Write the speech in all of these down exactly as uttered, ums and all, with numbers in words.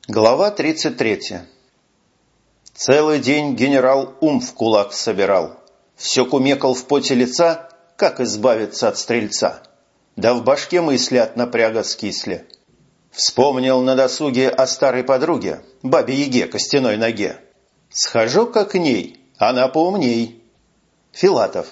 Глава тридцать третья. Целый день генерал ум в кулак собирал. Все кумекал в поте лица, как избавиться от стрельца. Да в башке мысли от напряга скисли. Вспомнил на досуге о старой подруге, бабе-яге костяной ноге. Схожу-ка к ней, она поумней. Филатов.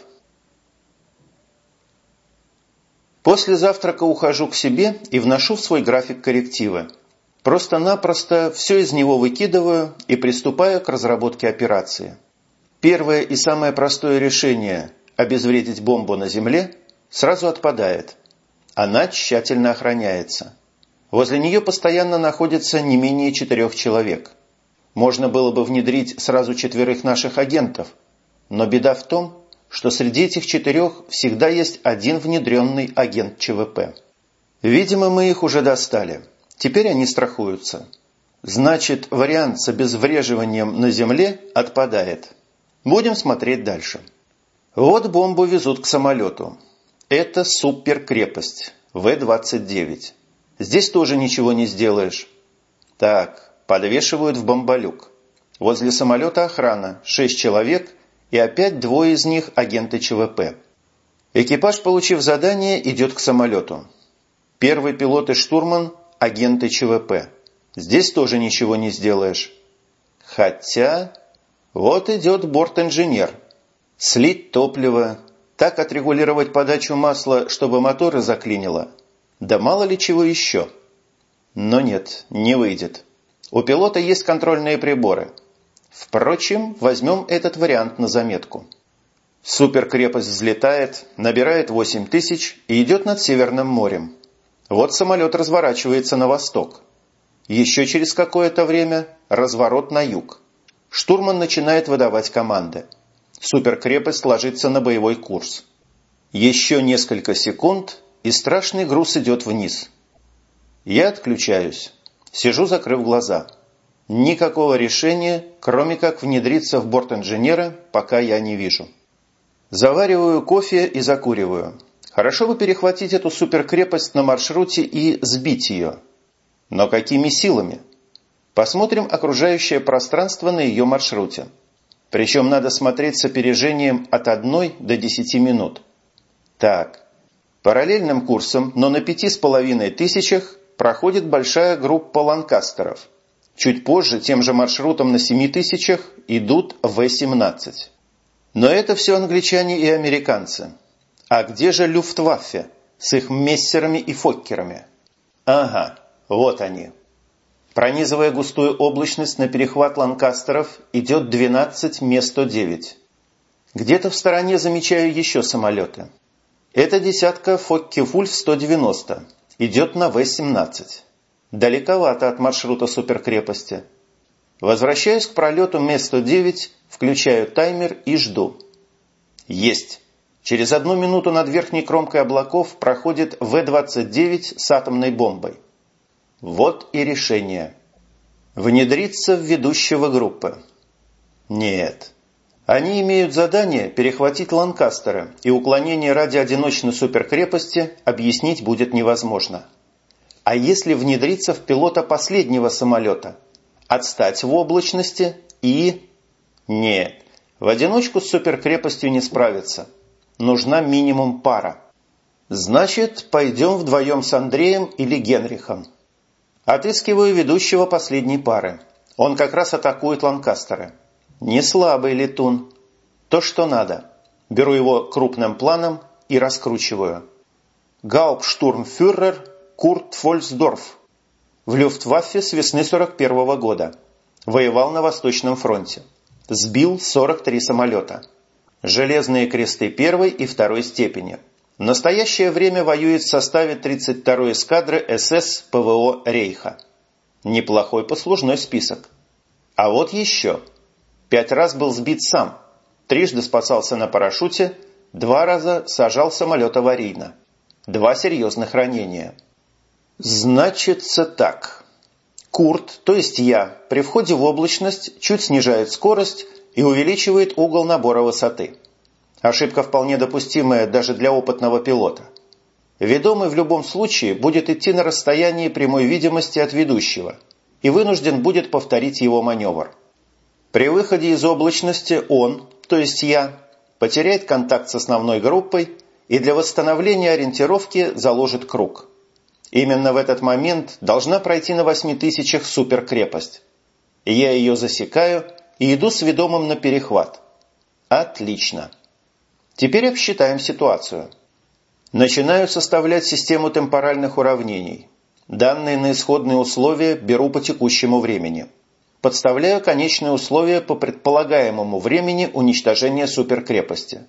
После завтрака ухожу к себе и вношу в свой график коррективы. Просто-напросто все из него выкидываю и приступаю к разработке операции. Первое и самое простое решение – обезвредить бомбу на земле – сразу отпадает. Она тщательно охраняется. Возле нее постоянно находится не менее четырех человек. Можно было бы внедрить сразу четверых наших агентов, но беда в том, что среди этих четырех всегда есть один внедренный агент ЧВП. Видимо, мы их уже достали. Теперь они страхуются. Значит, вариант с обезвреживанием на земле отпадает. Будем смотреть дальше. Вот бомбу везут к самолету. Это суперкрепость вэ двадцать девять. Здесь тоже ничего не сделаешь. Так, подвешивают в бомболюк. Возле самолета охрана, шесть человек, и опять двое из них агенты ЧВП. Экипаж, получив задание, идет к самолету. Первый пилот и штурман – агенты ЧВП. Здесь тоже ничего не сделаешь. Хотя, вот идет борт-инженер. Слить топливо, так отрегулировать подачу масла, чтобы моторы заклинило. Да мало ли чего еще. Но нет, не выйдет. У пилота есть контрольные приборы. Впрочем, возьмем этот вариант на заметку. Суперкрепость взлетает, набирает восемь тысяч и идет над Северным морем. Вот самолет разворачивается на восток. Еще через какое-то время разворот на юг. Штурман начинает выдавать команды. Суперкрепость ложится на боевой курс. Еще несколько секунд, и страшный груз идет вниз. Я отключаюсь. Сижу, закрыв глаза. Никакого решения, кроме как внедриться в борт инженера, пока я не вижу. Завариваю кофе и закуриваю. Хорошо бы перехватить эту суперкрепость на маршруте и сбить ее. Но какими силами? Посмотрим окружающее пространство на ее маршруте. Причем надо смотреть с опережением от одной до десяти минут. Так, параллельным курсом, но на пяти с половиной тысячах проходит большая группа ланкастеров. Чуть позже тем же маршрутом на семи тысячах идут вэ семнадцать. Но это все англичане и американцы. А где же Люфтваффе с их мессерами и фоккерами? Ага, вот они. Пронизывая густую облачность, на перехват ланкастеров идет двенадцать эм сто девять. Где-то в стороне замечаю еще самолеты. Это десятка Фокке-Вульф сто девяносто. Идет на вэ семнадцать. Далековато от маршрута суперкрепости. Возвращаюсь к пролету эм сто девять, включаю таймер и жду. Есть. Через одну минуту над верхней кромкой облаков проходит вэ двадцать девять с атомной бомбой. Вот и решение. Внедриться в ведущего группы. Нет. Они имеют задание перехватить ланкастеры, и уклонение ради одиночной суперкрепости объяснить будет невозможно. А если внедриться в пилота последнего самолета? Отстать в облачности и... Нет, в одиночку с суперкрепостью не справиться. Нужна минимум пара. Значит, пойдем вдвоем с Андреем или Генрихом. Отыскиваю ведущего последней пары. Он как раз атакует ланкастеры. Не слабый летун. То, что надо. Беру его крупным планом и раскручиваю. Гауптштурмфюрер Курт Фольцдорф. В Люфтваффе с весны сорок первого года. Воевал на Восточном фронте. Сбил сорок три самолета. Железные кресты первой и второй степени. В настоящее время воюет в составе тридцать второй эскадры СС ПВО Рейха. Неплохой послужной список. А вот еще. Пять раз был сбит сам. Трижды спасался на парашюте, два раза сажал самолет аварийно. Два серьезных ранения. Значится так. Курт, то есть я, при входе в облачность чуть снижает скорость и увеличивает угол набора высоты. Ошибка вполне допустимая даже для опытного пилота. Ведомый в любом случае будет идти на расстоянии прямой видимости от ведущего. и вынужден будет повторить его маневр. При выходе из облачности он, то есть я, потеряет контакт с основной группой и для восстановления ориентировки заложит круг. Именно в этот момент должна пройти на восьми тысячах суперкрепость. Я ее засекаю и иду с ведомым на перехват. Отлично. Теперь обсчитаем ситуацию. Начинаю составлять систему темпоральных уравнений. Данные на исходные условия беру по текущему времени. Подставляю конечные условия по предполагаемому времени уничтожения суперкрепости.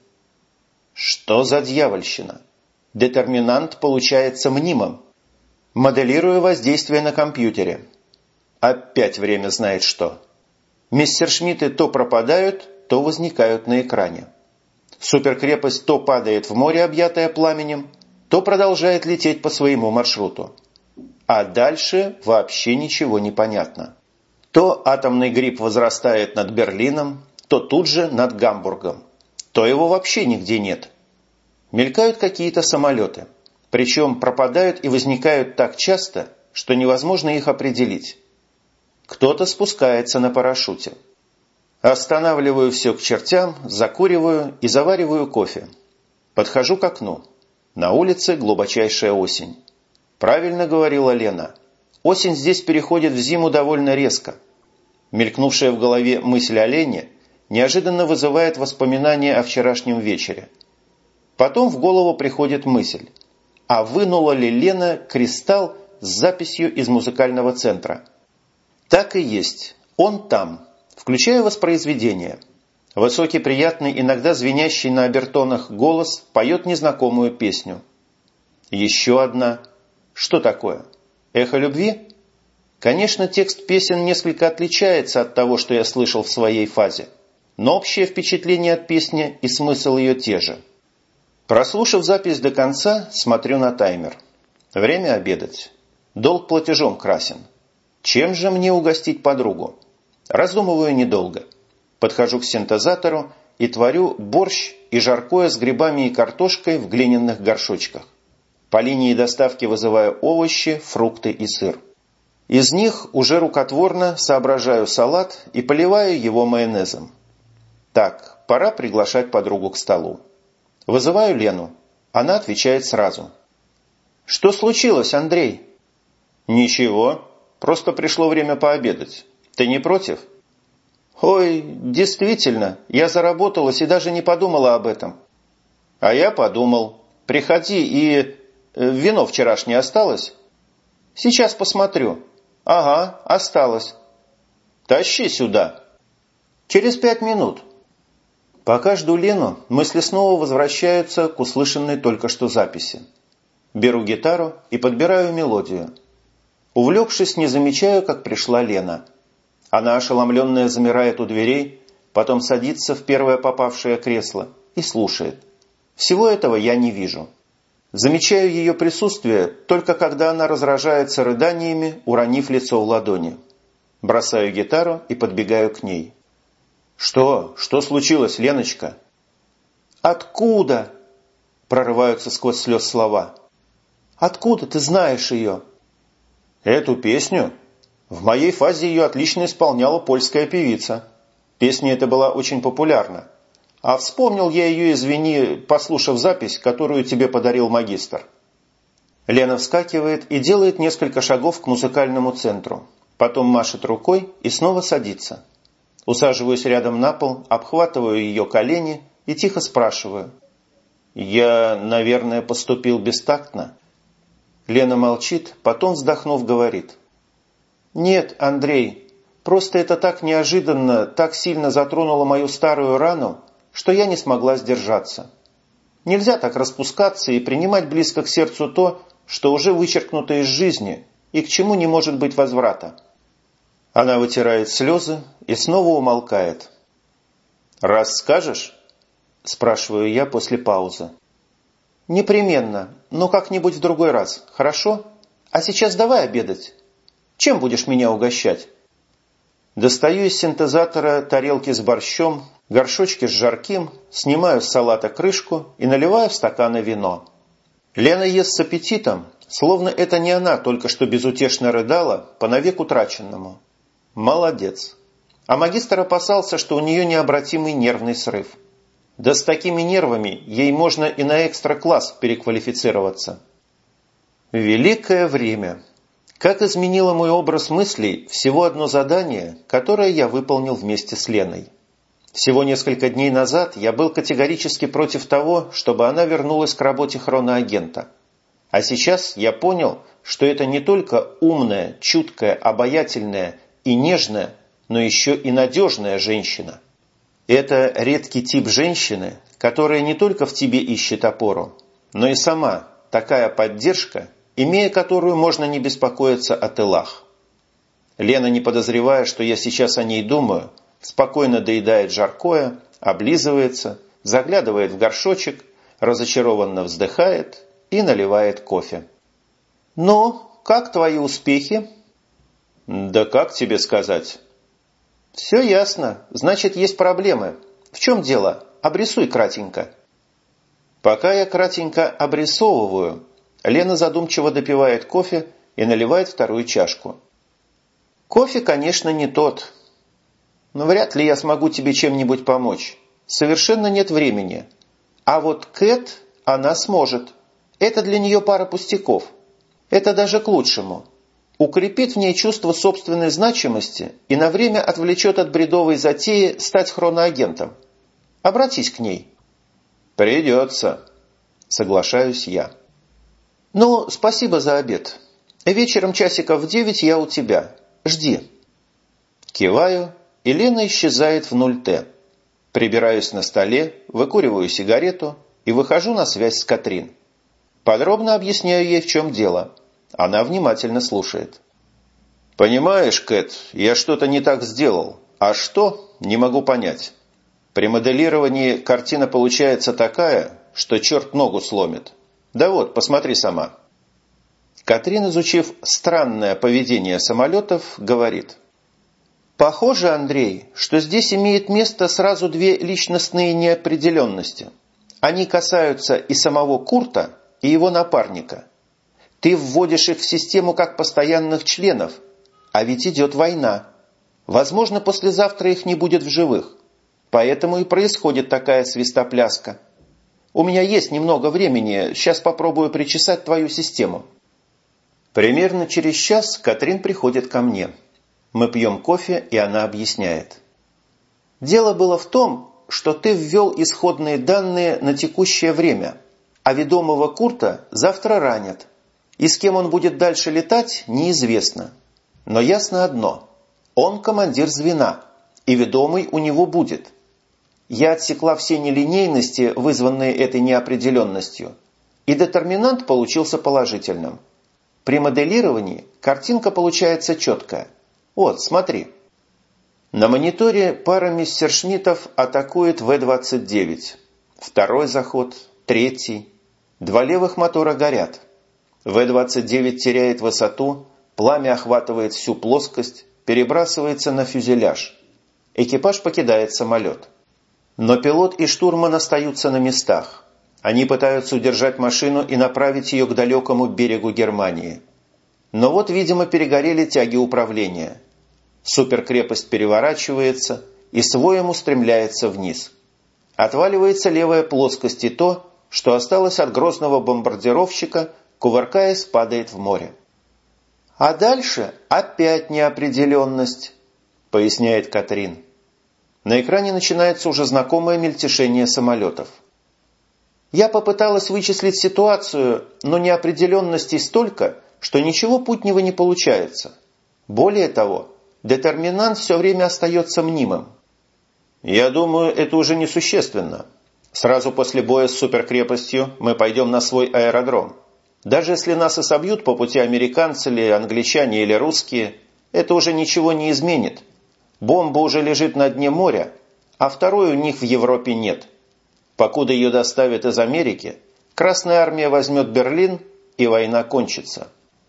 Что за дьявольщина? Детерминант получается мнимым. Моделирую воздействие на компьютере. Опять время знает что. Мессершмитты то пропадают, то возникают на экране. Суперкрепость то падает в море, объятое пламенем, то продолжает лететь по своему маршруту. А дальше вообще ничего не понятно. То атомный гриб возрастает над Берлином, то тут же над Гамбургом, то его вообще нигде нет. Мелькают какие-то самолеты, причем пропадают и возникают так часто, что невозможно их определить. Кто-то спускается на парашюте. Останавливаю все к чертям, закуриваю и завариваю кофе. Подхожу к окну. На улице глубочайшая осень. Правильно говорила Лена. Осень здесь переходит в зиму довольно резко. Мелькнувшая в голове мысль о Лене неожиданно вызывает воспоминания о вчерашнем вечере. Потом в голову приходит мысль, а вынула ли Лена кристалл с записью из музыкального центра? Так и есть, он там, включая воспроизведение. Высокий, приятный, иногда звенящий на обертонах голос поет незнакомую песню. Еще одна. Что такое? Эхо любви? Конечно, текст песен несколько отличается от того, что я слышал в своей фазе, но общее впечатление от песни и смысл ее те же. Прослушав запись до конца, смотрю на таймер. Время обедать. Долг платежом красен. Чем же мне угостить подругу? Раздумываю недолго. Подхожу к синтезатору и творю борщ и жаркое с грибами и картошкой в глиняных горшочках. По линии доставки вызываю овощи, фрукты и сыр. Из них уже рукотворно соображаю салат и поливаю его майонезом. Так, пора приглашать подругу к столу. Вызываю Лену. Она отвечает сразу. «Что случилось, Андрей?» «Ничего. Просто пришло время пообедать. Ты не против?» «Ой, действительно, я заработалась и даже не подумала об этом». «А я подумал. Приходи и... Вино вчерашнее осталось?» «Сейчас посмотрю». «Ага, осталось». «Тащи сюда». «Через пять минут». Пока жду Лену, мысли снова возвращаются к услышанной только что записи. Беру гитару и подбираю мелодию. Увлекшись, не замечаю, как пришла Лена. Она, ошеломленная, замирает у дверей, потом садится в первое попавшее кресло и слушает. Всего этого я не вижу. Замечаю ее присутствие только когда она разражается рыданиями, уронив лицо в ладони. Бросаю гитару и подбегаю к ней. «Что? Что случилось, Леночка?» «Откуда?» – прорываются сквозь слез слова. «Откуда ты знаешь ее?» «Эту песню? В моей фазе ее отлично исполняла польская певица. Песня эта была очень популярна. А вспомнил я ее, извини, послушав запись, которую тебе подарил магистр». Лена вскакивает и делает несколько шагов к музыкальному центру. Потом машет рукой и снова садится. Усаживаюсь рядом на пол, обхватываю ее колени и тихо спрашиваю. «Я, наверное, поступил бестактно?» Лена молчит, потом, вздохнув, говорит. «Нет, Андрей, просто это так неожиданно, так сильно затронуло мою старую рану, что я не смогла сдержаться. Нельзя так распускаться и принимать близко к сердцу то, что уже вычеркнуто из жизни и к чему не может быть возврата». Она вытирает слезы и снова умолкает. «Расскажешь?» – спрашиваю я после паузы. «Непременно, но как-нибудь в другой раз, хорошо? А сейчас давай обедать. Чем будешь меня угощать?» Достаю из синтезатора тарелки с борщом, горшочки с жарким, снимаю с салата крышку и наливаю в стаканы вино. Лена ест с аппетитом, Словно это не она только что безутешно рыдала по навек утраченному. Молодец. А магистр опасался, что у нее необратимый нервный срыв. Да с такими нервами ей можно и на экстра-класс переквалифицироваться. Великое время. Как изменило мой образ мыслей всего одно задание, которое я выполнил вместе с Леной. Всего несколько дней назад я был категорически против того, чтобы она вернулась к работе хроноагента. А сейчас я понял, что это не только умная, чуткая, обаятельная и нежная, но еще и надежная женщина. Это редкий тип женщины, которая не только в тебе ищет опору, но и сама такая поддержка, имея которую можно не беспокоиться о тылах. Лена, не подозревая, что я сейчас о ней думаю, спокойно доедает жаркое, облизывается, заглядывает в горшочек, разочарованно вздыхает и наливает кофе. «Ну, как твои успехи?» «Да как тебе сказать?» «Все ясно. Значит, есть проблемы. В чем дело? Обрисуй кратенько». Пока я кратенько обрисовываю, Лена задумчиво допивает кофе и наливает вторую чашку. «Кофе, конечно, не тот. Но вряд ли я смогу тебе чем-нибудь помочь. Совершенно нет времени. А вот Кэт, она сможет. Это для нее пара пустяков. Это даже к лучшему. Укрепит в ней чувство собственной значимости и на время отвлечет от бредовой затеи стать хроноагентом. Обратись к ней». «Придется», — соглашаюсь я. «Ну, спасибо за обед. Вечером часиков в девять я у тебя. Жди». Киваю, и Лена исчезает в ноль тэ. Прибираюсь на столе, выкуриваю сигарету и выхожу на связь с Катрин. Подробно объясняю ей, в чем дело. Она внимательно слушает. «Понимаешь, Кэт, я что-то не так сделал. А что, не могу понять. При моделировании картина получается такая, что черт ногу сломит. Да вот, посмотри сама». Катрин, изучив странное поведение самолетов, говорит: «Похоже, Андрей, что здесь имеет место сразу две личностные неопределенности. Они касаются и самого Курта, и его напарника. Ты вводишь их в систему как постоянных членов, а ведь идет война. Возможно, послезавтра их не будет в живых. Поэтому и происходит такая свистопляска. У меня есть немного времени, сейчас попробую причесать твою систему». Примерно через час Катрин приходит ко мне. Мы пьем кофе, и она объясняет. «Дело было в том, что ты ввел исходные данные на текущее время, а ведомого Курта завтра ранят. И с кем он будет дальше летать, неизвестно. Но ясно одно – он командир звена, и ведомый у него будет. Я отсекла все нелинейности, вызванные этой неопределенностью, и детерминант получился положительным. При моделировании картинка получается четкая. Вот, смотри». На мониторе пара мессершмиттов атакует вэ двадцать девять. Второй заход, третий. Два левых мотора горят. вэ двадцать девять теряет высоту, пламя охватывает всю плоскость, перебрасывается на фюзеляж. Экипаж покидает самолет. Но пилот и штурман остаются на местах. Они пытаются удержать машину и направить ее к далекому берегу Германии. Но вот, видимо, перегорели тяги управления. Суперкрепость переворачивается и с воем устремляется вниз. Отваливается левая плоскость, и то, что осталось от грозного бомбардировщика, кувыркаясь, падает в море. «А дальше опять неопределенность», — поясняет Катрин. На экране начинается уже знакомое мельтешение самолетов. «Я попыталась вычислить ситуацию, но неопределенностей столько, что ничего путнего не получается. Более того, детерминант все время остается мнимым». «Я думаю, это уже несущественно. Сразу после боя с суперкрепостью мы пойдем на свой аэродром. Даже если нас и собьют по пути американцы или англичане или русские, это уже ничего не изменит. Бомба уже лежит на дне моря, а второй у них в Европе нет. Покуда ее доставят из Америки, Красная Армия возьмет Берлин, и война кончится».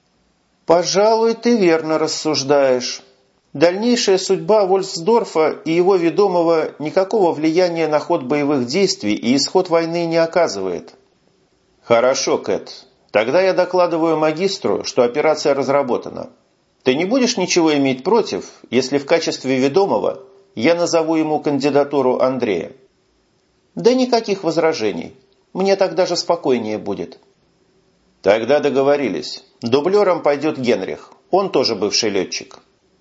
«Пожалуй, ты верно рассуждаешь. Дальнейшая судьба Вольфсдорфа и его ведомого никакого влияния на ход боевых действий и исход войны не оказывает». «Хорошо, Кэт. Тогда я докладываю магистру, что операция разработана. Ты не будешь ничего иметь против, если в качестве ведомого я назову ему кандидатуру Андрея? Да никаких возражений. Мне так даже спокойнее будет. Тогда договорились. Дублером пойдет Генрих. Он тоже бывший летчик.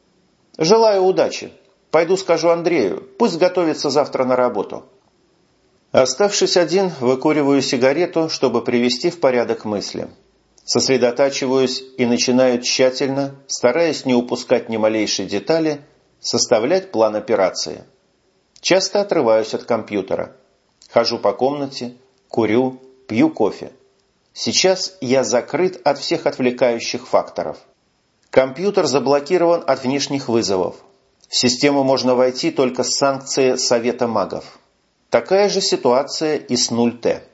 Желаю удачи. Пойду скажу Андрею, пусть готовится завтра на работу. Оставшись один, выкуриваю сигарету, чтобы привести в порядок мысли. Сосредотачиваюсь и начинаю тщательно, стараясь не упускать ни малейшей детали, составлять план операции. Часто отрываюсь от компьютера. Хожу по комнате, курю, пью кофе. Сейчас я закрыт от всех отвлекающих факторов. Компьютер заблокирован от внешних вызовов. В систему можно войти только с санкцией Совета магов. Такая же ситуация и с нуль Т.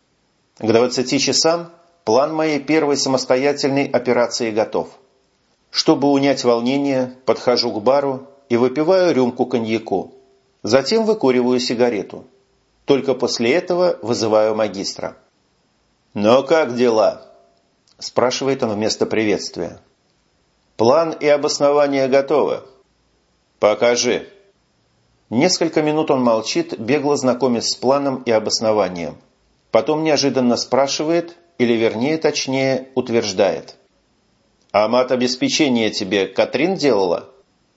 К двадцати часам план моей первой самостоятельной операции готов. Чтобы унять волнение, подхожу к бару и выпиваю рюмку коньяку. Затем выкуриваю сигарету. Только после этого вызываю магистра. «Ну как дела?» – спрашивает он вместо приветствия. «План и обоснование готовы?» «Покажи». Несколько минут он молчит, бегло знакомясь с планом и обоснованием. Потом неожиданно спрашивает, или вернее, точнее, утверждает. «А мат-обеспечение тебе Катрин делала?»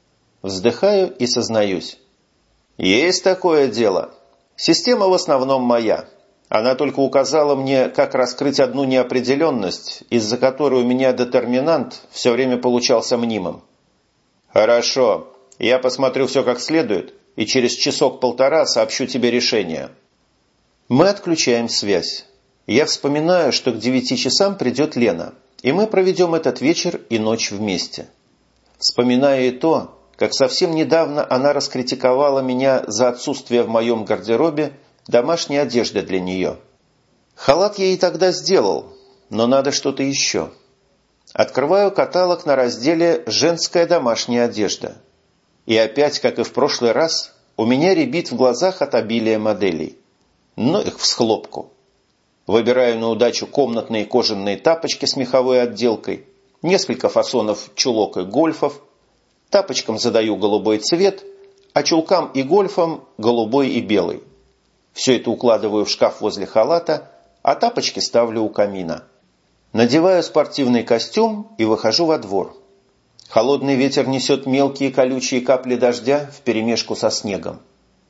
Вздыхаю и сознаюсь. «Есть такое дело. Система в основном моя. Она только указала мне, как раскрыть одну неопределенность, из-за которой у меня детерминант все время получался мнимым». «Хорошо. Я посмотрю все как следует и через часок-полтора сообщу тебе решение». Мы отключаем связь. Я вспоминаю, что к девяти часам придет Лена, и мы проведем этот вечер и ночь вместе. Вспоминаю и то, как совсем недавно она раскритиковала меня за отсутствие в моем гардеробе домашней одежды для нее. Халат я ей тогда сделал, но надо что-то еще. Открываю каталог на разделе «Женская домашняя одежда». И опять, как и в прошлый раз, у меня рябит в глазах от обилия моделей. Но их всхлопку. Выбираю на удачу комнатные кожаные тапочки с меховой отделкой, несколько фасонов чулок и гольфов, тапочкам задаю голубой цвет, а чулкам и гольфам голубой и белый. Все это укладываю в шкаф возле халата, а тапочки ставлю у камина. Надеваю спортивный костюм и выхожу во двор. Холодный ветер несет мелкие колючие капли дождя вперемешку со снегом.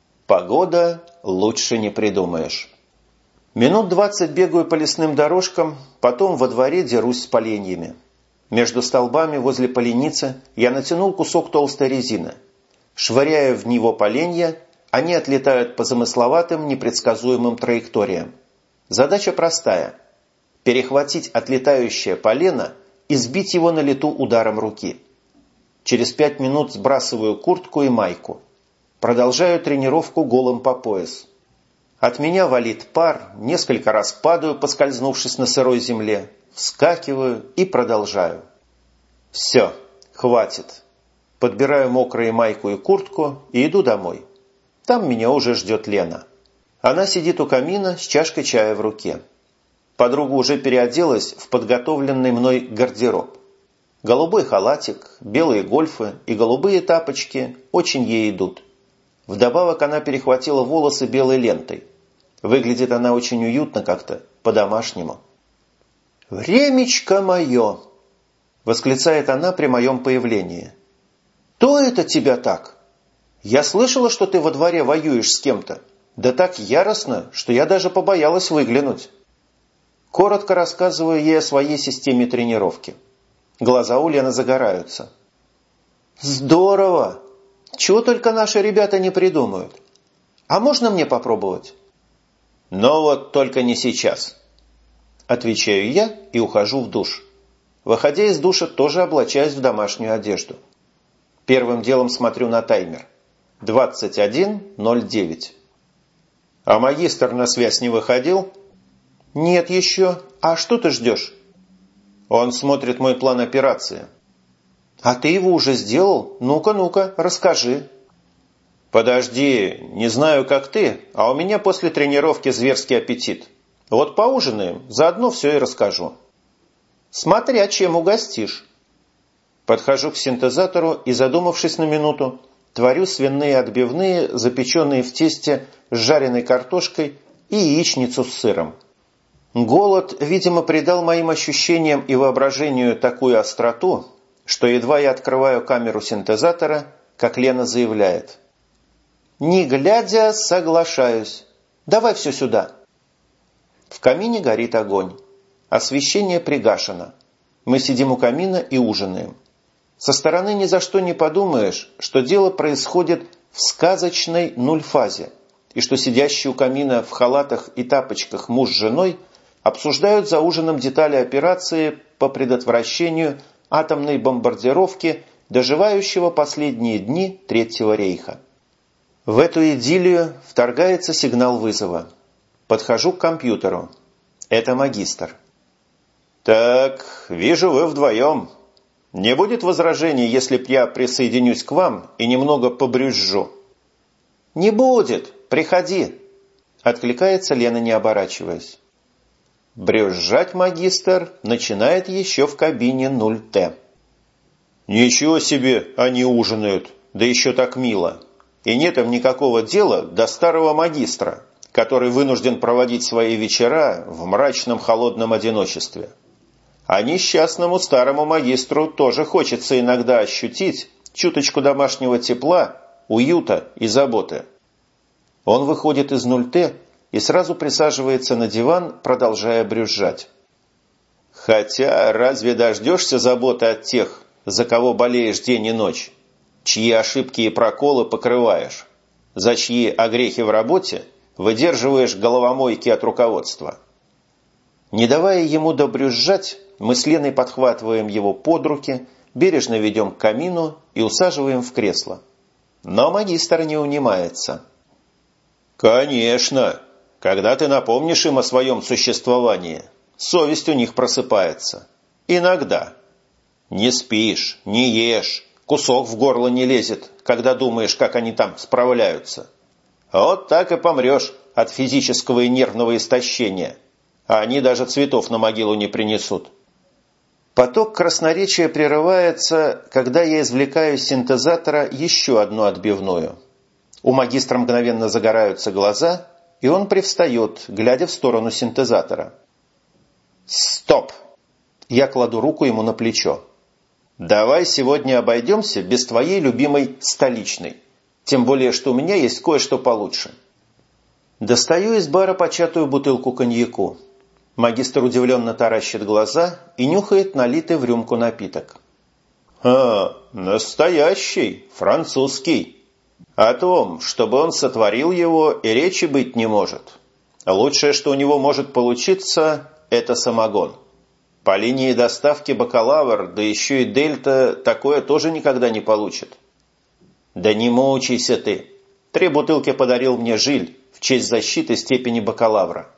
Погода лучше не придумаешь. Минут двадцать бегаю по лесным дорожкам, потом во дворе дерусь с поленьями. Между столбами возле поленицы я натянул кусок толстой резины. Швыряя в него поленья, они отлетают по замысловатым, непредсказуемым траекториям. Задача простая – перехватить отлетающее полено и сбить его на лету ударом руки. Через пять минут сбрасываю куртку и майку. Продолжаю тренировку голым по пояс. От меня валит пар, несколько раз падаю, поскользнувшись на сырой земле, вскакиваю и продолжаю. Все, хватит. Подбираю мокрые майку и куртку и иду домой. Там меня уже ждет Лена. Она сидит у камина с чашкой чая в руке. Подруга уже переоделась в подготовленный мной гардероб. Голубой халатик, белые гольфы и голубые тапочки очень ей идут. Вдобавок она перехватила волосы белой лентой. Выглядит она очень уютно как-то, по-домашнему. «Времечко мое!» – восклицает она при моем появлении. «То это тебя так? Я слышала, что ты во дворе воюешь с кем-то. Да так яростно, что я даже побоялась выглянуть». Коротко рассказываю ей о своей системе тренировки. Глаза у Лены загораются. «Здорово! Чего только наши ребята не придумают. А можно мне попробовать?» «Но вот только не сейчас», – отвечаю я и ухожу в душ. Выходя из душа, тоже облачаюсь в домашнюю одежду. Первым делом смотрю на таймер. двадцать один ноль девять. «А магистр на связь не выходил?» «Нет еще. А что ты ждешь?» «Он смотрит мой план операции». «А ты его уже сделал? Ну-ка, ну-ка, расскажи». «Подожди, не знаю, как ты, а у меня после тренировки зверский аппетит. Вот поужинаем, заодно все и расскажу». Смотря чем угостишь. Подхожу к синтезатору и, задумавшись на минуту, творю свиные отбивные, запеченные в тесте с жареной картошкой и яичницу с сыром. Голод, видимо, придал моим ощущениям и воображению такую остроту, что едва я открываю камеру синтезатора, как Лена заявляет: «Не глядя, соглашаюсь. Давай все сюда». В камине горит огонь. Освещение пригашено. Мы сидим у камина и ужинаем. Со стороны ни за что не подумаешь, что дело происходит в сказочной нульфазе, и что сидящие у камина в халатах и тапочках муж с женой обсуждают за ужином детали операции по предотвращению атомной бомбардировки доживающего последние дни Третьего рейха. В эту идиллию вторгается сигнал вызова. Подхожу к компьютеру. Это магистр. «Так, вижу, вы вдвоем. Не будет возражений, если б я присоединюсь к вам и немного побрюзжу?» «Не будет. Приходи», — откликается Лена, не оборачиваясь. Брюзжать магистр начинает еще в кабине нуль Т. «Ничего себе, они ужинают, да еще так мило. И нет им никакого дела до старого магистра, который вынужден проводить свои вечера в мрачном холодном одиночестве. А несчастному старому магистру тоже хочется иногда ощутить чуточку домашнего тепла, уюта и заботы». Он выходит из нуль Т и сразу присаживается на диван, продолжая брюзжать. «Хотя разве дождешься заботы от тех, за кого болеешь день и ночь, чьи ошибки и проколы покрываешь, за чьи огрехи в работе выдерживаешь головомойки от руководства?» Не давая ему добрюзжать, мы с Леной подхватываем его под руки, бережно ведем к камину и усаживаем в кресло. Но магистр не унимается. «Конечно! Когда ты напомнишь им о своем существовании, совесть у них просыпается. Иногда. Не спишь, не ешь, кусок в горло не лезет, когда думаешь, как они там справляются. Вот так и помрешь от физического и нервного истощения. А они даже цветов на могилу не принесут». Поток красноречия прерывается, когда я извлекаю из синтезатора еще одну отбивную. У магистра мгновенно загораются глаза, и он привстает, глядя в сторону синтезатора. «Стоп!» Я кладу руку ему на плечо. «Давай сегодня обойдемся без твоей любимой столичной. Тем более, что у меня есть кое-что получше». Достаю из бара початую бутылку коньяку. Магистр удивленно таращит глаза и нюхает налитый в рюмку напиток. «А, настоящий, французский. О том, чтобы он сотворил его, и речи быть не может. Лучшее, что у него может получиться, это самогон. По линии доставки бакалавр, да еще и дельта, такое тоже никогда не получит». «Да не мучайся ты. Три бутылки подарил мне Жиль в честь защиты степени бакалавра».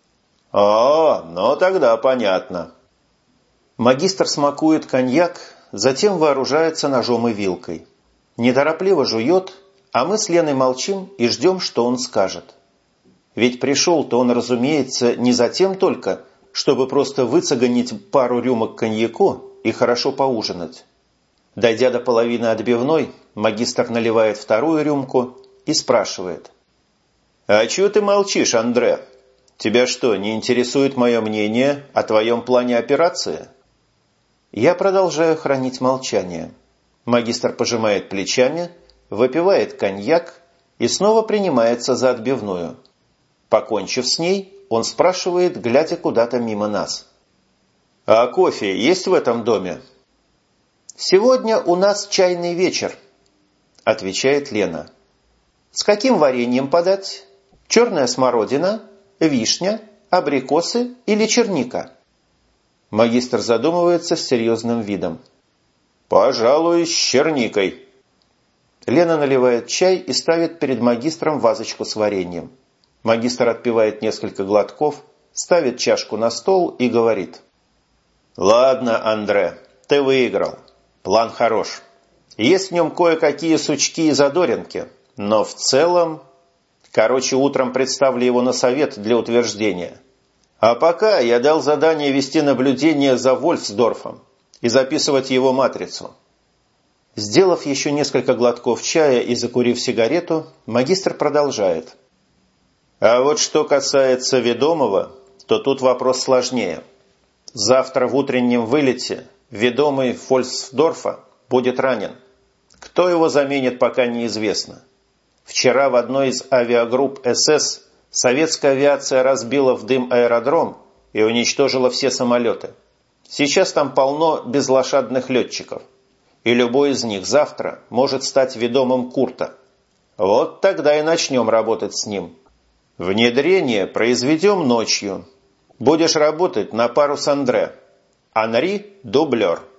«О, ну тогда понятно». Магистр смакует коньяк, затем вооружается ножом и вилкой. Неторопливо жует, а мы с Леной молчим и ждем, что он скажет. Ведь пришел-то он, разумеется, не за тем только, чтобы просто выцеганить пару рюмок коньяку и хорошо поужинать. Дойдя до половины отбивной, магистр наливает вторую рюмку и спрашивает. «А чего ты молчишь, Андре? Тебя что, не интересует мое мнение о твоем плане операции?» Я продолжаю хранить молчание. Магистр пожимает плечами, выпивает коньяк и снова принимается за отбивную. Покончив с ней, он спрашивает, глядя куда-то мимо нас. «А кофе есть в этом доме?» «Сегодня у нас чайный вечер», – отвечает Лена. «С каким вареньем подать? Черная смородина, вишня, абрикосы или черника?» Магистр задумывается с серьезным видом. «Пожалуй, с черникой». Лена наливает чай и ставит перед магистром вазочку с вареньем. Магистр отпивает несколько глотков, ставит чашку на стол и говорит. «Ладно, Андре, ты выиграл. План хорош. Есть в нем кое-какие сучки и задоринки, но в целом... Короче, утром представлю его на совет для утверждения. А пока я дал задание вести наблюдение за Вольфсдорфом и записывать его матрицу. Сделав еще несколько глотков чая и закурив сигарету, магистр продолжает. А вот что касается ведомого, то тут вопрос сложнее. Завтра в утреннем вылете ведомый Вольфсдорфа будет ранен. Кто его заменит, пока неизвестно. Вчера в одной из авиагрупп СС советская авиация разбила в дым аэродром и уничтожила все самолеты. Сейчас там полно безлошадных летчиков. И любой из них завтра может стать ведомым Курта. Вот тогда и начнем работать с ним. Внедрение произведем ночью. Будешь работать на пару с Андре. Анри – дублер.